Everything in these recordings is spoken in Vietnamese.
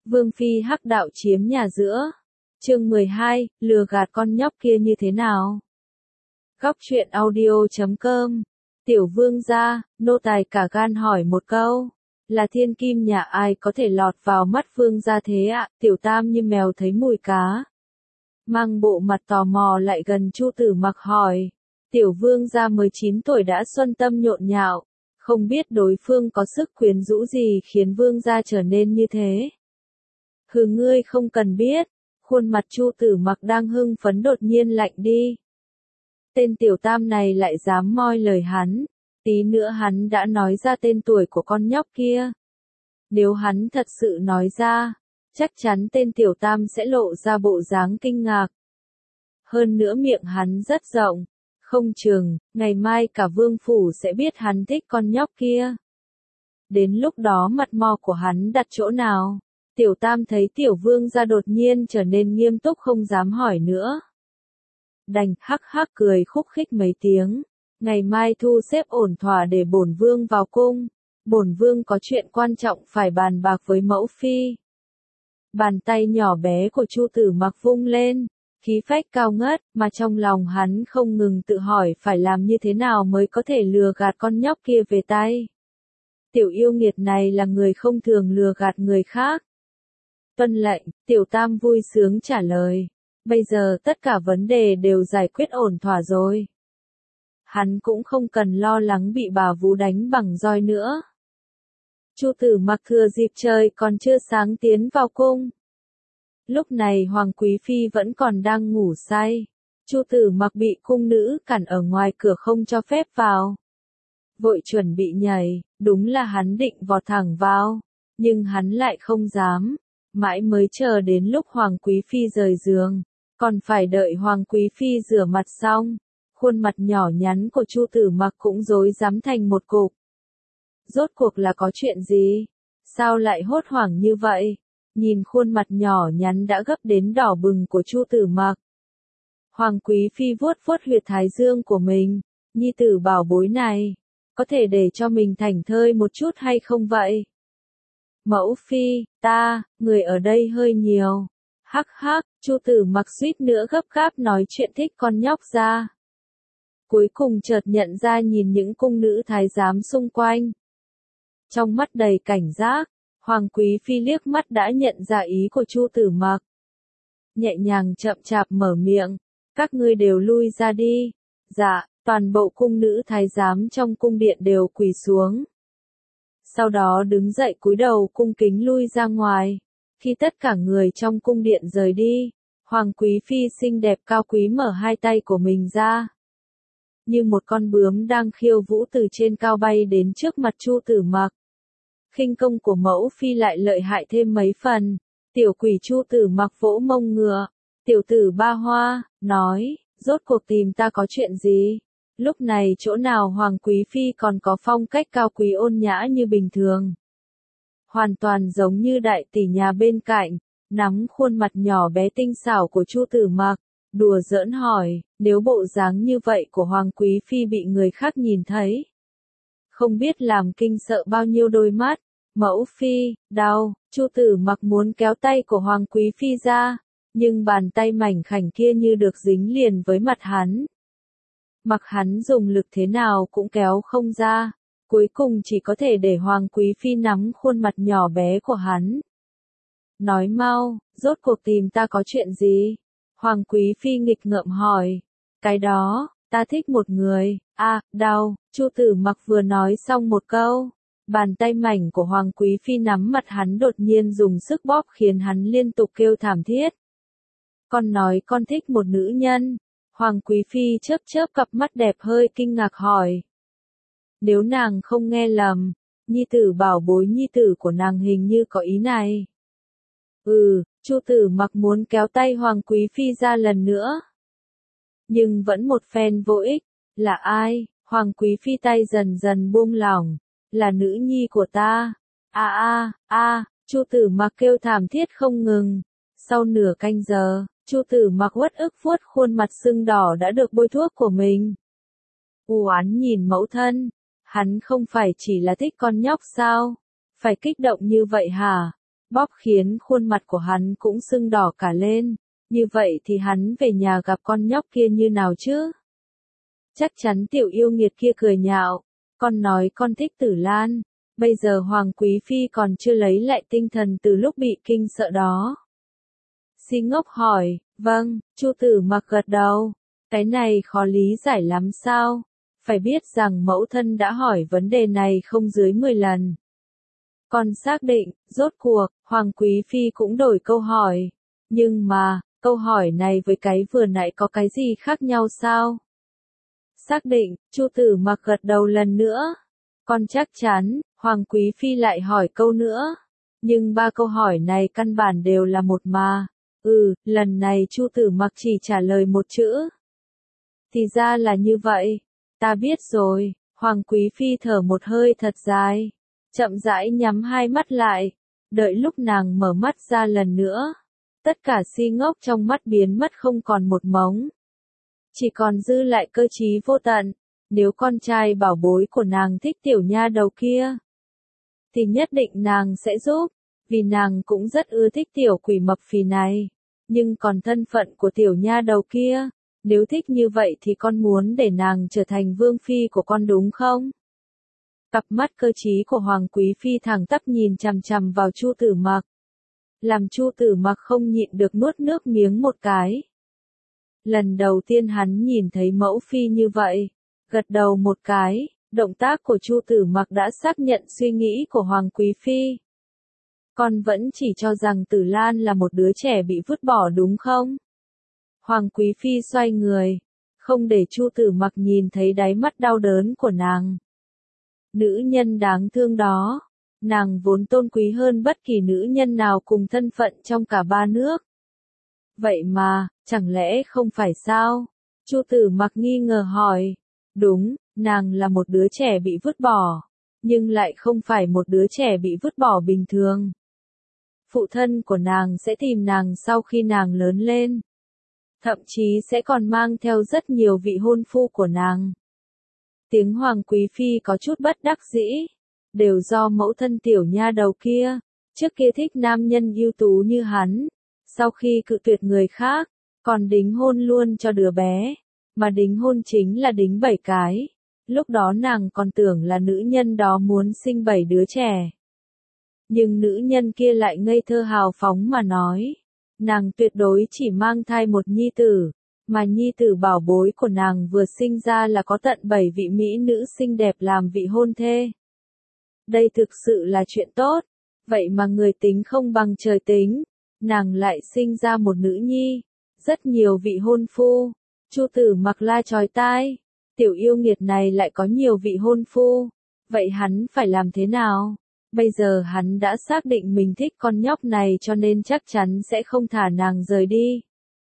Vương phi hắc đạo chiếm nhà giữa. Chương 12, lừa gạt con nhóc kia như thế nào? Góc truyện audio.com. Tiểu vương gia, nô tài cả gan hỏi một câu. Là thiên kim nhà ai có thể lọt vào mắt vương gia thế ạ? Tiểu tam như mèo thấy mùi cá. Mang bộ mặt tò mò lại gần Chu Tử Mặc hỏi. Tiểu vương gia 19 tuổi đã xuân tâm nhộn nhạo. Không biết đối phương có sức quyến rũ gì khiến vương gia trở nên như thế. Hừ, ngươi không cần biết. Khuôn mặt Chu Tử Mặc đang hưng phấn đột nhiên lạnh đi. Tên tiểu tam này lại dám moi lời hắn. Tí nữa hắn đã nói ra tên tuổi của con nhóc kia. Nếu hắn thật sự nói ra, chắc chắn tên tiểu tam sẽ lộ ra bộ dáng kinh ngạc. Hơn nữa miệng hắn rất rộng. Không chừng, ngày mai cả vương phủ sẽ biết hắn thích con nhóc kia. Đến lúc đó mặt mo của hắn đặt chỗ nào? Tiểu tam thấy tiểu vương gia đột nhiên trở nên nghiêm túc không dám hỏi nữa. Đành hắc hắc cười khúc khích mấy tiếng. Ngày mai thu xếp ổn thỏa để bổn vương vào cung. Bổn vương có chuyện quan trọng phải bàn bạc với mẫu phi. Bàn tay nhỏ bé của Chu Tử Mặc vung lên. Khí phách cao ngất, mà trong lòng hắn không ngừng tự hỏi phải làm như thế nào mới có thể lừa gạt con nhóc kia về tay. Tiểu yêu nghiệt này là người không thường lừa gạt người khác. Tuân lệnh, tiểu tam vui sướng trả lời. Bây giờ tất cả vấn đề đều giải quyết ổn thỏa rồi. Hắn cũng không cần lo lắng bị bà vú đánh bằng roi nữa. Chu Tử Mặc thừa dịp trời còn chưa sáng tiến vào cung. Lúc này Hoàng Quý Phi vẫn còn đang ngủ say. Chu Tử Mặc bị cung nữ cản ở ngoài cửa không cho phép vào. Vội chuẩn bị nhảy, đúng là hắn định vọt thẳng vào. Nhưng hắn lại không dám. Mãi mới chờ đến lúc Hoàng Quý Phi rời giường. Còn phải đợi Hoàng Quý Phi rửa mặt xong. Khuôn mặt nhỏ nhắn của Chu Tử Mặc cũng rối rắm thành một cục. Rốt cuộc là có chuyện gì? Sao lại hốt hoảng như vậy? Nhìn khuôn mặt nhỏ nhắn đã gấp đến đỏ bừng của Chu Tử Mặc. Hoàng Quý Phi vuốt vuốt huyệt thái dương của mình. Nhi tử bảo bối này, có thể để cho mình thảnh thơi một chút hay không vậy? Mẫu phi, người ở đây hơi nhiều. Hắc hắc, Chu Tử Mặc suýt nữa gấp gáp nói chuyện thích con nhóc ra. Cuối cùng chợt nhận ra nhìn những cung nữ thái giám xung quanh. Trong mắt đầy cảnh giác, Hoàng Quý Phi liếc mắt đã nhận ra ý của Chu Tử Mặc. Nhẹ nhàng chậm chạp mở miệng, các ngươi đều lui ra đi. Dạ, toàn bộ cung nữ thái giám trong cung điện đều quỳ xuống. Sau đó đứng dậy cúi đầu cung kính lui ra ngoài. Khi tất cả người trong cung điện rời đi, Hoàng Quý Phi xinh đẹp cao quý mở hai tay của mình ra. Như một con bướm đang khiêu vũ từ trên cao bay đến trước mặt Chu Tử Mặc. Khinh công của mẫu phi lại lợi hại thêm mấy phần. Tiểu quỷ Chu Tử Mặc vỗ mông ngựa. Tiểu tử Ba Hoa, nói, rốt cuộc tìm ta có chuyện gì? Lúc này chỗ nào Hoàng Quý Phi còn có phong cách cao quý ôn nhã như bình thường. Hoàn toàn giống như đại tỷ nhà bên cạnh, nắm khuôn mặt nhỏ bé tinh xảo của Chu Tử Mặc, đùa giỡn hỏi, nếu bộ dáng như vậy của Hoàng Quý Phi bị người khác nhìn thấy. Không biết làm kinh sợ bao nhiêu đôi mắt, mẫu phi, đau, Chu Tử Mặc muốn kéo tay của Hoàng Quý Phi ra, nhưng bàn tay mảnh khảnh kia như được dính liền với mặt hắn. Mặc hắn dùng lực thế nào cũng kéo không ra, cuối cùng chỉ có thể để Hoàng Quý Phi nắm khuôn mặt nhỏ bé của hắn. Nói mau, rốt cuộc tìm ta có chuyện gì? Hoàng Quý Phi nghịch ngợm hỏi. Cái đó, ta thích một người, đau, Chu Tử Mặc vừa nói xong một câu. Bàn tay mảnh của Hoàng Quý Phi nắm mặt hắn đột nhiên dùng sức bóp khiến hắn liên tục kêu thảm thiết. Con nói con thích một nữ nhân. Hoàng Quý Phi chớp chớp cặp mắt đẹp hơi kinh ngạc hỏi. Nếu nàng không nghe lầm, nhi tử bảo bối nhi tử của nàng hình như có ý này. Chu Tử Mặc muốn kéo tay Hoàng Quý Phi ra lần nữa. Nhưng vẫn một phen vô ích. Là ai? Hoàng Quý Phi tay dần dần buông lỏng. Là nữ nhi của ta. Chu Tử Mặc kêu thảm thiết không ngừng. Sau nửa canh giờ, Chu Tử Mặc uất ức vuốt khuôn mặt sưng đỏ đã được bôi thuốc của mình. U oán nhìn mẫu thân. Hắn không phải chỉ là thích con nhóc sao? Phải kích động như vậy hả? bóp khiến khuôn mặt của hắn cũng sưng đỏ cả lên. Như vậy thì hắn về nhà gặp con nhóc kia như nào chứ? Chắc chắn tiểu yêu nghiệt kia cười nhạo. Con nói con thích Tử Lan. Bây giờ Hoàng Quý Phi còn chưa lấy lại tinh thần từ lúc bị kinh sợ đó. Si ngốc hỏi, vâng, Chu Tử Mặc gật đầu. Cái này khó lý giải lắm sao? Phải biết rằng mẫu thân đã hỏi vấn đề này không dưới 10 lần. Con xác định, rốt cuộc, Hoàng Quý Phi cũng đổi câu hỏi. Nhưng mà, câu hỏi này với cái vừa nãy có cái gì khác nhau sao? Xác định, Chu Tử Mặc gật đầu lần nữa. Con chắc chắn, Hoàng Quý Phi lại hỏi câu nữa. Nhưng ba câu hỏi này căn bản đều là một mà. Lần này Chu Tử Mặc chỉ trả lời một chữ. Thì ra là như vậy. Ta biết rồi. Hoàng Quý Phi thở một hơi thật dài. Chậm rãi nhắm hai mắt lại. Đợi lúc nàng mở mắt ra lần nữa. Tất cả si ngốc trong mắt biến mất không còn một mống. Chỉ còn dư lại cơ trí vô tận. Nếu con trai bảo bối của nàng thích tiểu nha đầu kia, thì nhất định nàng sẽ giúp, vì nàng cũng rất ưa thích tiểu quỷ mập phì này. Nhưng còn thân phận của tiểu nha đầu kia, nếu thích như vậy thì con muốn để nàng trở thành vương phi của con đúng không? Cặp mắt cơ trí của Hoàng Quý Phi thẳng tắp nhìn chằm chằm vào Chu Tử Mặc. Làm Chu Tử Mặc không nhịn được nuốt nước miếng một cái. Lần đầu tiên hắn nhìn thấy mẫu phi như vậy, gật đầu một cái, động tác của Chu Tử Mặc đã xác nhận suy nghĩ của Hoàng Quý Phi. Con vẫn chỉ cho rằng Tử Lan là một đứa trẻ bị vứt bỏ đúng không? Hoàng Quý Phi xoay người, không để Chu Tử Mặc nhìn thấy đáy mắt đau đớn của nàng. Nữ nhân đáng thương đó, nàng vốn tôn quý hơn bất kỳ nữ nhân nào cùng thân phận trong cả ba nước. Vậy mà, chẳng lẽ không phải sao? Chu Tử Mặc nghi ngờ hỏi. Đúng, nàng là một đứa trẻ bị vứt bỏ, nhưng lại không phải một đứa trẻ bị vứt bỏ bình thường. Phụ thân của nàng sẽ tìm nàng sau khi nàng lớn lên. Thậm chí sẽ còn mang theo rất nhiều vị hôn phu của nàng. Tiếng Hoàng Quý Phi có chút bất đắc dĩ. Đều do mẫu thân tiểu nha đầu kia, trước kia thích nam nhân ưu tú như hắn. Sau khi cự tuyệt người khác, còn đính hôn luôn cho đứa bé. Mà đính hôn chính là đính 7 cái. Lúc đó nàng còn tưởng là nữ nhân đó muốn sinh 7 đứa trẻ. Nhưng nữ nhân kia lại ngây thơ hào phóng mà nói. Nàng tuyệt đối chỉ mang thai một nhi tử. Mà nhi tử bảo bối của nàng vừa sinh ra là có tận 7 vị mỹ nữ xinh đẹp làm vị hôn thê. Đây thực sự là chuyện tốt. Vậy mà người tính không bằng trời tính. Nàng lại sinh ra một nữ nhi. Rất nhiều vị hôn phu. Chu Tử Mặc la chói tai. Tiểu yêu nghiệt này lại có nhiều vị hôn phu. Vậy hắn phải làm thế nào? Bây giờ hắn đã xác định mình thích con nhóc này cho nên chắc chắn sẽ không thả nàng rời đi.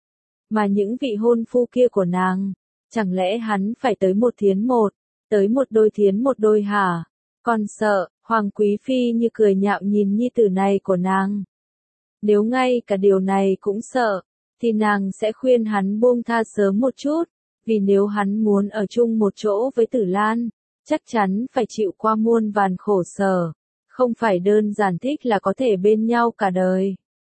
Mà những vị hôn phu kia của nàng, chẳng lẽ hắn phải tới một thiến một, tới một đôi thiến một đôi hả? Còn sợ, Hoàng Quý Phi như cười nhạo nhìn nhi tử này của nàng. Nếu ngay cả điều này cũng sợ, thì nàng sẽ khuyên hắn buông tha sớm một chút, vì nếu hắn muốn ở chung một chỗ với Tử Lan, chắc chắn phải chịu qua muôn vàn khổ sở, không phải đơn giản thích là có thể bên nhau cả đời.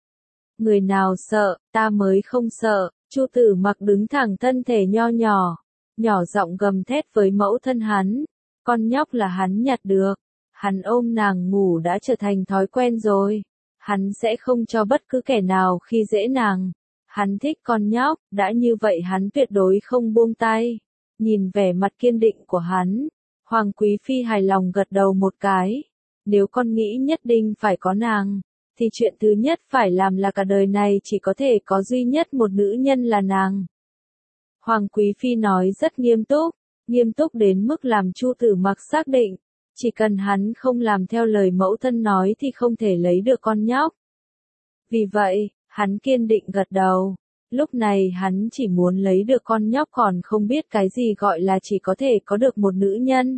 Người nào sợ, ta mới không sợ. Chu Tử Mặc đứng thẳng thân thể nho nhỏ, nhỏ giọng gầm thét với mẫu thân hắn. Con nhóc là hắn nhặt được, hắn ôm nàng ngủ đã trở thành thói quen rồi, hắn sẽ không cho bất cứ kẻ nào khi dễ nàng. Hắn thích con nhóc, đã như vậy hắn tuyệt đối không buông tay. Nhìn vẻ mặt kiên định của hắn, Hoàng Quý Phi hài lòng gật đầu một cái. Nếu con nghĩ nhất định phải có nàng, thì chuyện thứ nhất phải làm là cả đời này chỉ có thể có duy nhất một nữ nhân là nàng. Hoàng Quý Phi nói rất nghiêm túc đến mức làm Chu Tử Mặc xác định, chỉ cần hắn không làm theo lời mẫu thân nói thì không thể lấy được con nhóc. Vì vậy, hắn kiên định gật đầu. Lúc này hắn chỉ muốn lấy được con nhóc còn không biết cái gì gọi là chỉ có thể có được một nữ nhân.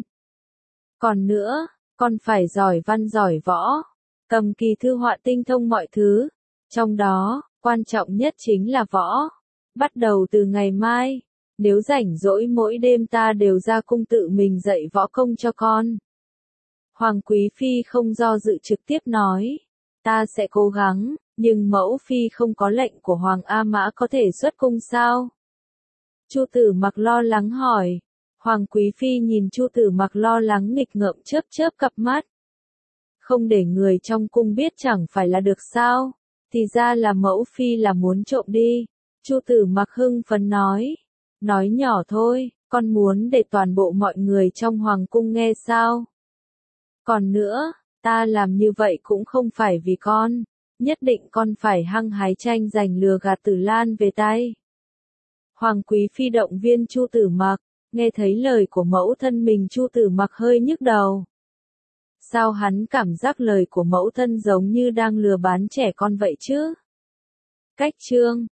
Còn nữa, con phải giỏi văn giỏi võ, cầm kỳ thư họa tinh thông mọi thứ. Trong đó, quan trọng nhất chính là võ. Bắt đầu từ ngày mai, nếu rảnh rỗi mỗi đêm ta đều ra cung tự mình dạy võ công cho con. Hoàng Quý Phi không do dự trực tiếp nói. Ta sẽ cố gắng, nhưng mẫu phi không có lệnh của Hoàng A Mã có thể xuất cung sao? Chu Tử Mặc lo lắng hỏi. Hoàng Quý Phi nhìn Chu Tử Mặc lo lắng nghịch ngợm chớp chớp cặp mắt. Không để người trong cung biết chẳng phải là được sao? Thì ra là mẫu phi là muốn trộm đi. Chu Tử Mặc hưng phấn nói. Nói nhỏ thôi, con muốn để toàn bộ mọi người trong hoàng cung nghe sao? Còn nữa, ta làm như vậy cũng không phải vì con. Nhất định con phải hăng hái tranh giành lừa gạt Tử Lan về tay. Hoàng Quý Phi động viên Chu Tử Mặc, nghe thấy lời của mẫu thân mình Chu Tử Mặc hơi nhức đầu. Sao hắn cảm giác lời của mẫu thân giống như đang lừa bán trẻ con vậy chứ? Cách chương